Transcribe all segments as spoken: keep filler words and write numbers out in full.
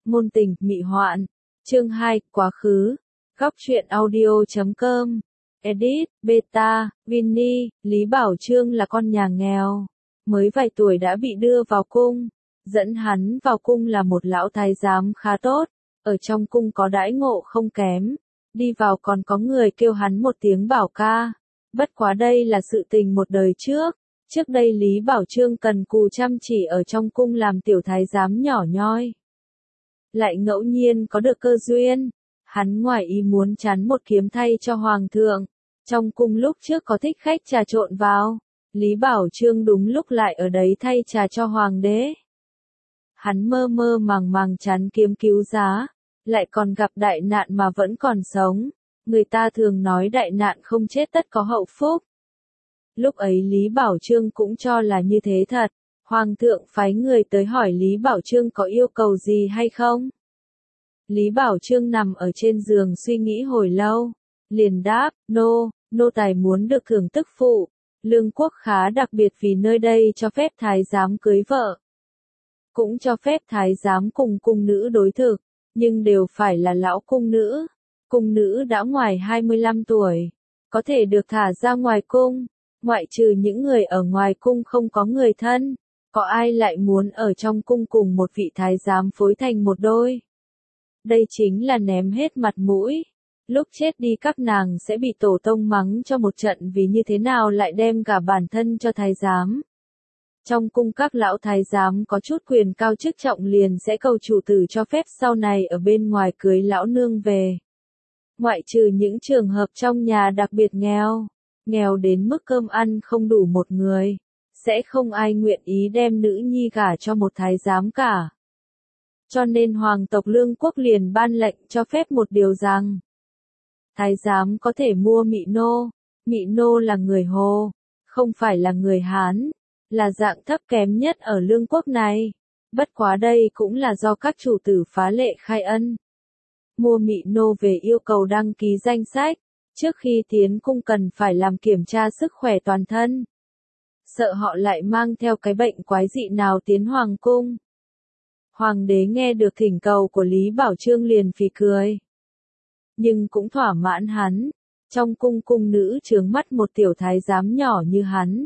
Ngôn tình, mị hoạn. Chương hai, quá khứ. Góc truyện audio chấm com. Edit, Beta, Vinny. Lý Bảo Chương là con nhà nghèo. Mới vài tuổi đã bị đưa vào cung. Dẫn hắn vào cung là một lão thái giám khá tốt. Ở trong cung có đãi ngộ không kém. Đi vào còn có người kêu hắn một tiếng bảo ca. Bất quá đây là sự tình một đời trước. Trước đây Lý Bảo Chương cần cù chăm chỉ ở trong cung làm tiểu thái giám nhỏ nhoi. Lại ngẫu nhiên có được cơ duyên. Hắn ngoài ý muốn chắn một kiếm thay cho hoàng thượng. Trong cung lúc trước có thích khách trà trộn vào. Lý Bảo Chương đúng lúc lại ở đấy thay trà cho hoàng đế. Hắn mơ mơ màng màng chắn kiếm cứu giá. Lại còn gặp đại nạn mà vẫn còn sống. Người ta thường nói đại nạn không chết tất có hậu phúc. Lúc ấy Lý Bảo Chương cũng cho là như thế thật. Hoàng thượng phái người tới hỏi Lý Bảo Chương có yêu cầu gì hay không. Lý Bảo Chương nằm ở trên giường suy nghĩ hồi lâu. Liền đáp, nô, nô tài muốn được thưởng tức phụ. Lương quốc khá đặc biệt vì nơi đây cho phép thái giám cưới vợ. Cũng cho phép thái giám cùng cung nữ đối thực. Nhưng đều phải là lão cung nữ. Cung nữ đã ngoài hai mươi lăm tuổi. Có thể được thả ra ngoài cung. Ngoại trừ những người ở ngoài cung không có người thân. Có ai lại muốn ở trong cung cùng một vị thái giám phối thành một đôi. Đây chính là ném hết mặt mũi. Lúc chết đi các nàng sẽ bị tổ tông mắng cho một trận vì như thế nào lại đem cả bản thân cho thái giám. Trong cung các lão thái giám có chút quyền cao chức trọng liền sẽ cầu chủ tử cho phép sau này ở bên ngoài cưới lão nương về. Ngoại trừ những trường hợp trong nhà đặc biệt nghèo, nghèo đến mức cơm ăn không đủ một người, sẽ không ai nguyện ý đem nữ nhi gả cho một thái giám cả. Cho nên hoàng tộc Lương quốc liền ban lệnh cho phép một điều rằng, thái giám có thể mua mị nô, mị nô là người Hồ, không phải là người Hán, là dạng thấp kém nhất ở Lương quốc này. Bất quá đây cũng là do các chủ tử phá lệ khai ân. Mua mị nô về yêu cầu đăng ký danh sách, trước khi tiến cung cần phải làm kiểm tra sức khỏe toàn thân. Sợ họ lại mang theo cái bệnh quái dị nào tiến hoàng cung. Hoàng đế nghe được thỉnh cầu của Lý Bảo Chương liền phì cười. Nhưng cũng thỏa mãn hắn, trong cung cung nữ chướng mắt một tiểu thái giám nhỏ như hắn.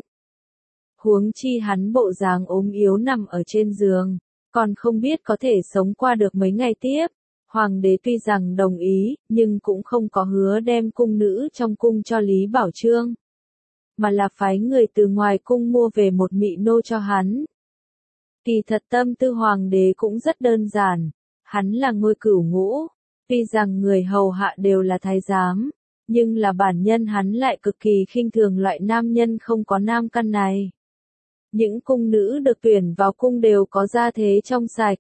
Huống chi hắn bộ dáng ốm yếu nằm ở trên giường, còn không biết có thể sống qua được mấy ngày tiếp. Hoàng đế tuy rằng đồng ý, nhưng cũng không có hứa đem cung nữ trong cung cho Lý Bảo Chương. Mà là phái người từ ngoài cung mua về một mị nô cho hắn. Kỳ thật tâm tư hoàng đế cũng rất đơn giản. Hắn là ngôi cửu ngũ. Tuy rằng người hầu hạ đều là thái giám. Nhưng là bản nhân hắn lại cực kỳ khinh thường loại nam nhân không có nam căn này. Những cung nữ được tuyển vào cung đều có gia thế trong sạch.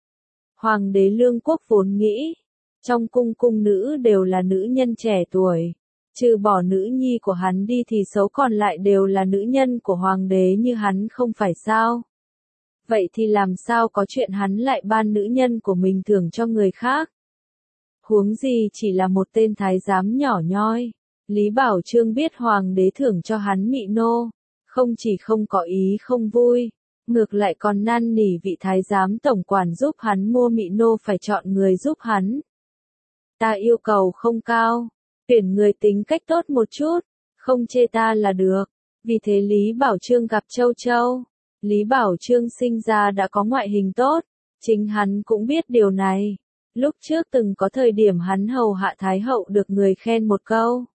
Hoàng đế Lương quốc vốn nghĩ, trong cung cung nữ đều là nữ nhân trẻ tuổi, trừ bỏ nữ nhi của hắn đi thì số còn lại đều là nữ nhân của hoàng đế như hắn không phải sao. Vậy thì làm sao có chuyện hắn lại ban nữ nhân của mình thưởng cho người khác? Huống gì chỉ là một tên thái giám nhỏ nhoi. Lý Bảo Chương biết hoàng đế thưởng cho hắn mị nô, không chỉ không có ý không vui. Ngược lại còn năn nỉ vị thái giám tổng quản giúp hắn mua mị nô phải chọn người giúp hắn. Ta yêu cầu không cao, tuyển người tính cách tốt một chút, không chê ta là được. Vì thế Lý Bảo Chương gặp Châu Châu. Lý Bảo Chương sinh ra đã có ngoại hình tốt, chính hắn cũng biết điều này. Lúc trước từng có thời điểm hắn hầu hạ Thái hậu được người khen một câu.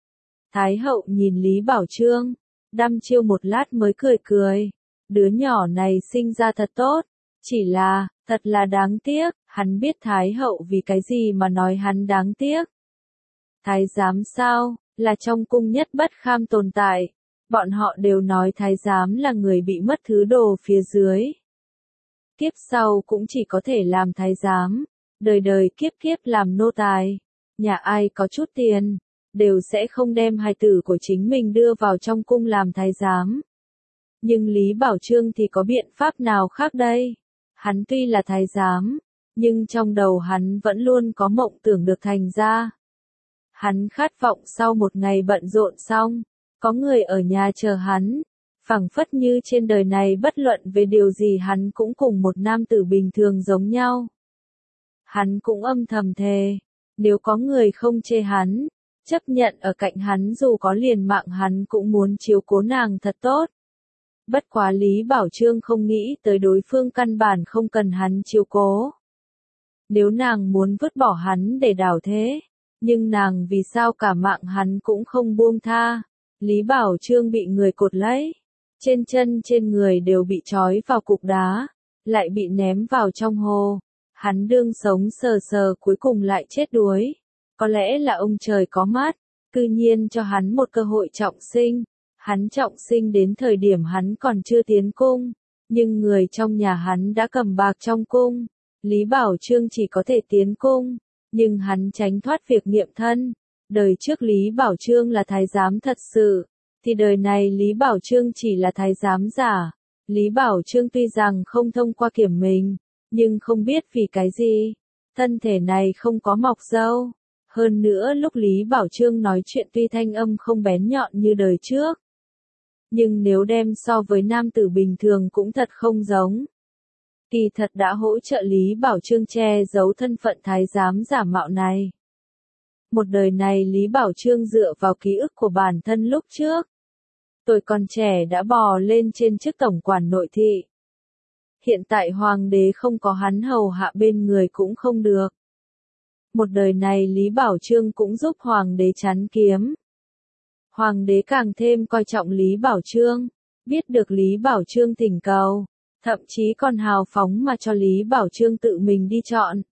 Thái hậu nhìn Lý Bảo Chương, đăm chiêu một lát mới cười cười. Đứa nhỏ này sinh ra thật tốt, chỉ là, thật là đáng tiếc, hắn biết Thái hậu vì cái gì mà nói hắn đáng tiếc. Thái giám sao, là trong cung nhất bất kham tồn tại, bọn họ đều nói thái giám là người bị mất thứ đồ phía dưới. Kiếp sau cũng chỉ có thể làm thái giám, đời đời kiếp kiếp làm nô tài, nhà ai có chút tiền, đều sẽ không đem hài tử của chính mình đưa vào trong cung làm thái giám. Nhưng Lý Bảo Chương thì có biện pháp nào khác đây? Hắn tuy là thái giám, nhưng trong đầu hắn vẫn luôn có mộng tưởng được thành ra. Hắn khát vọng sau một ngày bận rộn xong, có người ở nhà chờ hắn, phảng phất như trên đời này bất luận về điều gì hắn cũng cùng một nam tử bình thường giống nhau. Hắn cũng âm thầm thề, nếu có người không chê hắn, chấp nhận ở cạnh hắn dù có liền mạng hắn cũng muốn chiếu cố nàng thật tốt. Bất quá Lý Bảo Trương không nghĩ tới đối phương căn bản không cần hắn chiếu cố. Nếu nàng muốn vứt bỏ hắn để đảo thế, nhưng nàng vì sao cả mạng hắn cũng không buông tha. Lý Bảo Trương bị người cột lấy, trên chân trên người đều bị trói vào cục đá, lại bị ném vào trong hồ. Hắn đương sống sờ sờ cuối cùng lại chết đuối. Có lẽ là ông trời có mắt, cư nhiên cho hắn một cơ hội trọng sinh. Hắn trọng sinh đến thời điểm hắn còn chưa tiến cung, nhưng người trong nhà hắn đã cầm bạc trong cung. Lý Bảo Trương chỉ có thể tiến cung, nhưng hắn tránh thoát việc nghiệm thân. Đời trước Lý Bảo Trương là thái giám thật sự, thì đời này Lý Bảo Trương chỉ là thái giám giả. Lý Bảo Trương tuy rằng không thông qua kiểm mình, nhưng không biết vì cái gì, thân thể này không có mọc râu. Hơn nữa lúc Lý Bảo Trương nói chuyện tuy thanh âm không bén nhọn như đời trước, nhưng nếu đem so với nam tử bình thường cũng thật không giống. Kỳ thật đã hỗ trợ Lý Bảo Trương che giấu thân phận thái giám giả mạo này. Một đời này Lý Bảo Trương dựa vào ký ức của bản thân lúc trước. Tuổi còn trẻ đã bò lên trên chức tổng quản nội thị. Hiện tại hoàng đế không có hắn hầu hạ bên người cũng không được. Một đời này Lý Bảo Trương cũng giúp hoàng đế chắn kiếm. Hoàng đế càng thêm coi trọng Lý Bảo Trương, biết được Lý Bảo Trương thỉnh cầu, thậm chí còn hào phóng mà cho Lý Bảo Trương tự mình đi chọn.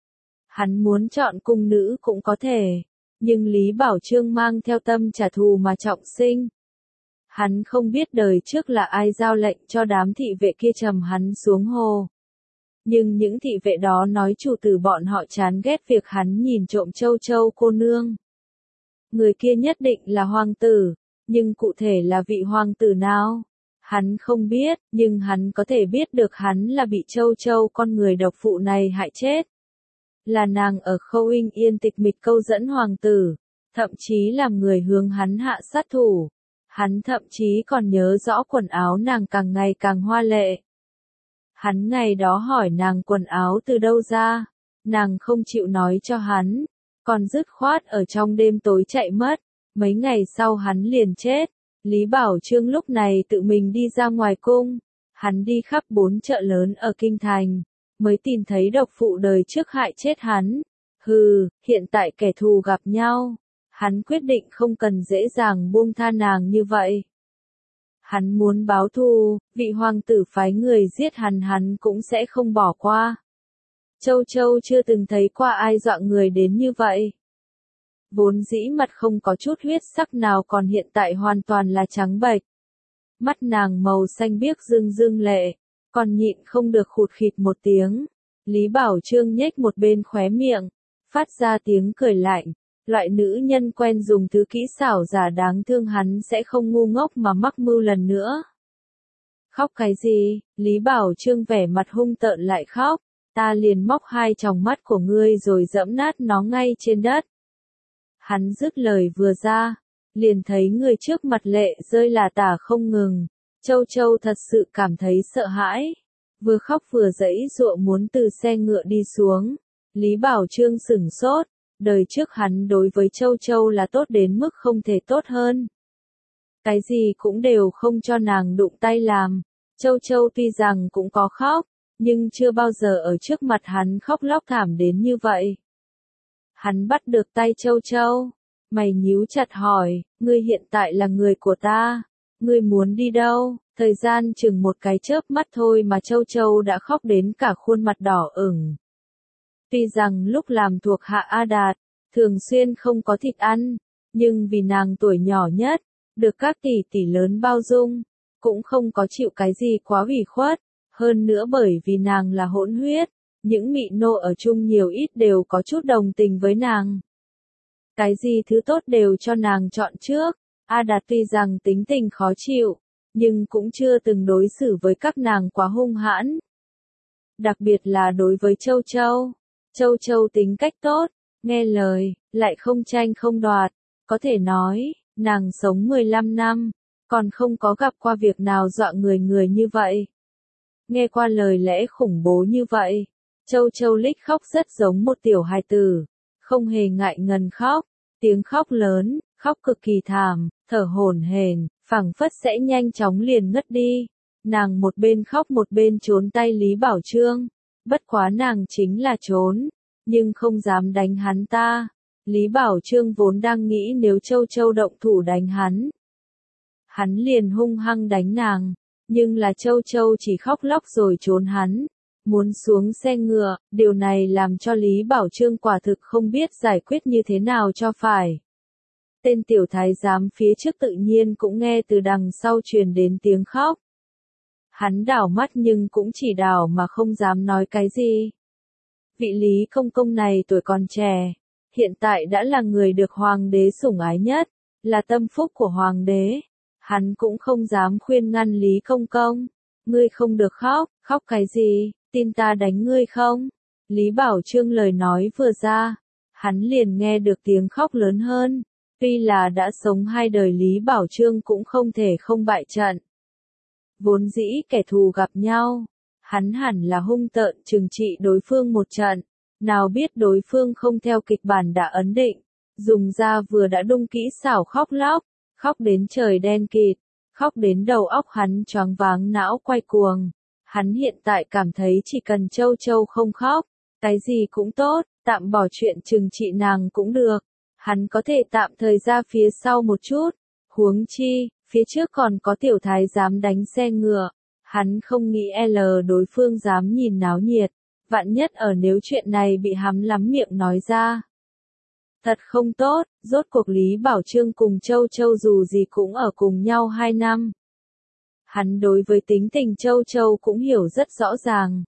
Hắn muốn chọn cung nữ cũng có thể, nhưng Lý Bảo Trương mang theo tâm trả thù mà trọng sinh. Hắn không biết đời trước là ai giao lệnh cho đám thị vệ kia trầm hắn xuống hồ. Nhưng những thị vệ đó nói chủ tử bọn họ chán ghét việc hắn nhìn trộm châu châu cô nương. Người kia nhất định là hoàng tử, nhưng cụ thể là vị hoàng tử nào? Hắn không biết, nhưng hắn có thể biết được hắn là bị châu châu con người độc phụ này hại chết. Là nàng ở Khâu Inh Yên tịch mịch câu dẫn hoàng tử, thậm chí làm người hướng hắn hạ sát thủ. Hắn thậm chí còn nhớ rõ quần áo nàng càng ngày càng hoa lệ. Hắn ngày đó hỏi nàng quần áo từ đâu ra, nàng không chịu nói cho hắn, còn dứt khoát ở trong đêm tối chạy mất, mấy ngày sau hắn liền chết. Lý Bảo Trương lúc này tự mình đi ra ngoài cung, hắn đi khắp bốn chợ lớn ở Kinh Thành, mới tìm thấy độc phụ đời trước hại chết hắn. Hừ, hiện tại kẻ thù gặp nhau, hắn quyết định không cần dễ dàng buông tha nàng như vậy. Hắn muốn báo thù, vị hoàng tử phái người giết hắn hắn cũng sẽ không bỏ qua. Châu Châu chưa từng thấy qua ai dọa người đến như vậy. Vốn dĩ mặt không có chút huyết sắc nào còn hiện tại hoàn toàn là trắng bệch. Mắt nàng màu xanh biếc rưng rưng lệ, còn nhịn không được khụt khịt một tiếng. Lý Bảo Trương nhếch một bên khóe miệng, phát ra tiếng cười lạnh. Loại nữ nhân quen dùng thứ kỹ xảo giả đáng thương hắn sẽ không ngu ngốc mà mắc mưu lần nữa. Khóc cái gì? Lý Bảo Trương vẻ mặt hung tợn lại khóc. Ta liền móc hai tròng mắt của ngươi rồi dẫm nát nó ngay trên đất. Hắn dứt lời vừa ra, liền thấy người trước mặt lệ rơi là tả không ngừng. Châu Châu thật sự cảm thấy sợ hãi, vừa khóc vừa giãy giụa muốn từ xe ngựa đi xuống. Lý Bảo Trương sửng sốt, đời trước hắn đối với Châu Châu là tốt đến mức không thể tốt hơn. Cái gì cũng đều không cho nàng đụng tay làm. Châu Châu tuy rằng cũng có khóc, nhưng chưa bao giờ ở trước mặt hắn khóc lóc thảm đến như vậy. Hắn bắt được tay Châu Châu, mày nhíu chặt hỏi, ngươi hiện tại là người của ta, ngươi muốn đi đâu? Thời gian chừng một cái chớp mắt thôi mà Châu Châu đã khóc đến cả khuôn mặt đỏ ửng. Tuy rằng lúc làm thuộc hạ A Đạt, thường xuyên không có thịt ăn, nhưng vì nàng tuổi nhỏ nhất, được các tỷ tỷ lớn bao dung, cũng không có chịu cái gì quá ủy khuất. Hơn nữa bởi vì nàng là hỗn huyết, những mị nô ở chung nhiều ít đều có chút đồng tình với nàng. Cái gì thứ tốt đều cho nàng chọn trước. A Đạt tuy rằng tính tình khó chịu, nhưng cũng chưa từng đối xử với các nàng quá hung hãn. Đặc biệt là đối với Châu Châu. Châu Châu tính cách tốt, nghe lời, lại không tranh không đoạt. Có thể nói, nàng sống mười lăm năm, còn không có gặp qua việc nào dọa người người như vậy. Nghe qua lời lẽ khủng bố như vậy, Châu Châu Lích khóc rất giống một tiểu hài tử, không hề ngại ngần khóc, tiếng khóc lớn, khóc cực kỳ thảm, thở hổn hển, phảng phất sẽ nhanh chóng liền ngất đi. Nàng một bên khóc một bên trốn tay Lý Bảo Trương, bất quá nàng chính là trốn, nhưng không dám đánh hắn ta. Lý Bảo Trương vốn đang nghĩ nếu Châu Châu động thủ đánh hắn, hắn liền hung hăng đánh nàng, nhưng là Châu Châu chỉ khóc lóc rồi trốn hắn, muốn xuống xe ngựa, điều này làm cho Lý Bảo Trương quả thực không biết giải quyết như thế nào cho phải. Tên tiểu thái giám phía trước tự nhiên cũng nghe từ đằng sau truyền đến tiếng khóc. Hắn đảo mắt nhưng cũng chỉ đảo mà không dám nói cái gì. Vị Lý công công này tuổi còn trẻ, hiện tại đã là người được hoàng đế sủng ái nhất, là tâm phúc của hoàng đế. Hắn cũng không dám khuyên ngăn Lý công công. Ngươi không được khóc, khóc cái gì, tin ta đánh ngươi không? Lý Bảo Trương lời nói vừa ra, hắn liền nghe được tiếng khóc lớn hơn. Tuy là đã sống hai đời Lý Bảo Trương cũng không thể không bại trận. Vốn dĩ kẻ thù gặp nhau, hắn hẳn là hung tợn trừng trị đối phương một trận, nào biết đối phương không theo kịch bản đã ấn định, dùng ra vừa đã đung kỹ xảo khóc lóc, khóc đến trời đen kịt, khóc đến đầu óc hắn choáng váng não quay cuồng. Hắn hiện tại cảm thấy chỉ cần Châu Châu không khóc, cái gì cũng tốt, tạm bỏ chuyện trừng trị nàng cũng được. Hắn có thể tạm thời ra phía sau một chút, huống chi, phía trước còn có tiểu thái dám đánh xe ngựa, hắn không nghĩ L đối phương dám nhìn náo nhiệt, vạn nhất ở nếu chuyện này bị hắn lắm miệng nói ra. Thật không tốt, rốt cuộc Lý Bảo Trương cùng Châu Châu dù gì cũng ở cùng nhau hai năm. Hắn đối với tính tình Châu Châu cũng hiểu rất rõ ràng.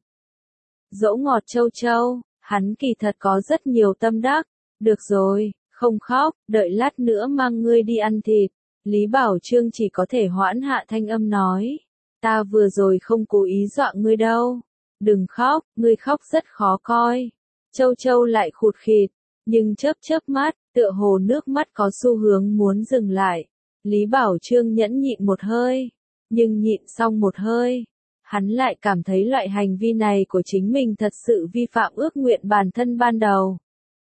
Dỗ ngọt Châu Châu, hắn kỳ thật có rất nhiều tâm đắc, được rồi. Không khóc, đợi lát nữa mang ngươi đi ăn thịt. Lý Bảo Trương chỉ có thể hoãn hạ thanh âm nói. Ta vừa rồi không cố ý dọa ngươi đâu. Đừng khóc, ngươi khóc rất khó coi. Châu Châu lại khụt khịt, nhưng chớp chớp mắt, tựa hồ nước mắt có xu hướng muốn dừng lại. Lý Bảo Trương nhẫn nhịn một hơi, nhưng nhịn xong một hơi, hắn lại cảm thấy loại hành vi này của chính mình thật sự vi phạm ước nguyện bản thân ban đầu.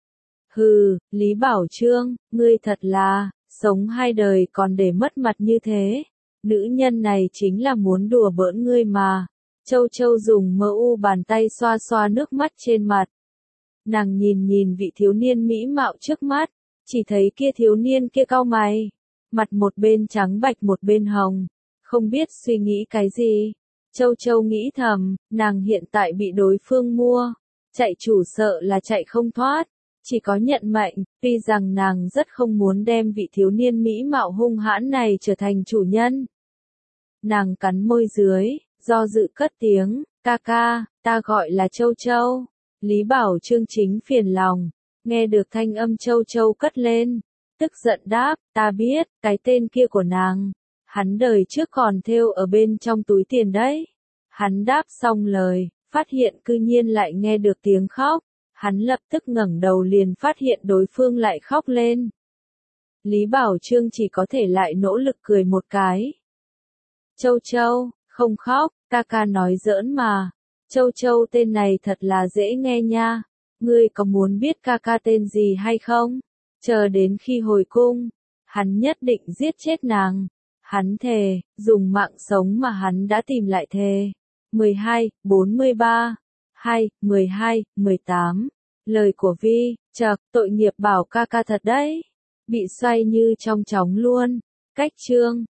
Hừ, Lý Bảo Trương, ngươi thật là, sống hai đời còn để mất mặt như thế. Nữ nhân này chính là muốn đùa bỡn ngươi mà. Châu Châu dùng mơ u bàn tay xoa xoa nước mắt trên mặt. Nàng nhìn nhìn vị thiếu niên mỹ mạo trước mắt, chỉ thấy kia thiếu niên kia cau mày, mặt một bên trắng bạch một bên hồng, không biết suy nghĩ cái gì. Châu Châu nghĩ thầm, nàng hiện tại bị đối phương mua, chạy chủ sợ là chạy không thoát. Chỉ có nhận mệnh, tuy rằng nàng rất không muốn đem vị thiếu niên mỹ mạo hung hãn này trở thành chủ nhân. Nàng cắn môi dưới, do dự cất tiếng, ca ca, ta gọi là Châu Châu. Lý Bảo Trương chính phiền lòng, nghe được thanh âm Châu Châu cất lên, tức giận đáp, ta biết, cái tên kia của nàng, hắn đời trước còn thêu ở bên trong túi tiền đấy. Hắn đáp xong lời, phát hiện cư nhiên lại nghe được tiếng khóc. Hắn lập tức ngẩng đầu liền phát hiện đối phương lại khóc lên. Lý Bảo Trương chỉ có thể lại nỗ lực cười một cái. Châu Châu, không khóc, ca ca nói giỡn mà. Châu Châu tên này thật là dễ nghe nha. Ngươi có muốn biết ca ca tên gì hay không? Chờ đến khi hồi cung, hắn nhất định giết chết nàng. Hắn thề, dùng mạng sống mà hắn đã tìm lại thề. mười hai, bốn mươi ba, hai, mười hai, mười tám. Lời của Vi, chậc, tội nghiệp bảo ca ca thật đấy. Bị xoay như trong chóng luôn. Cách chương.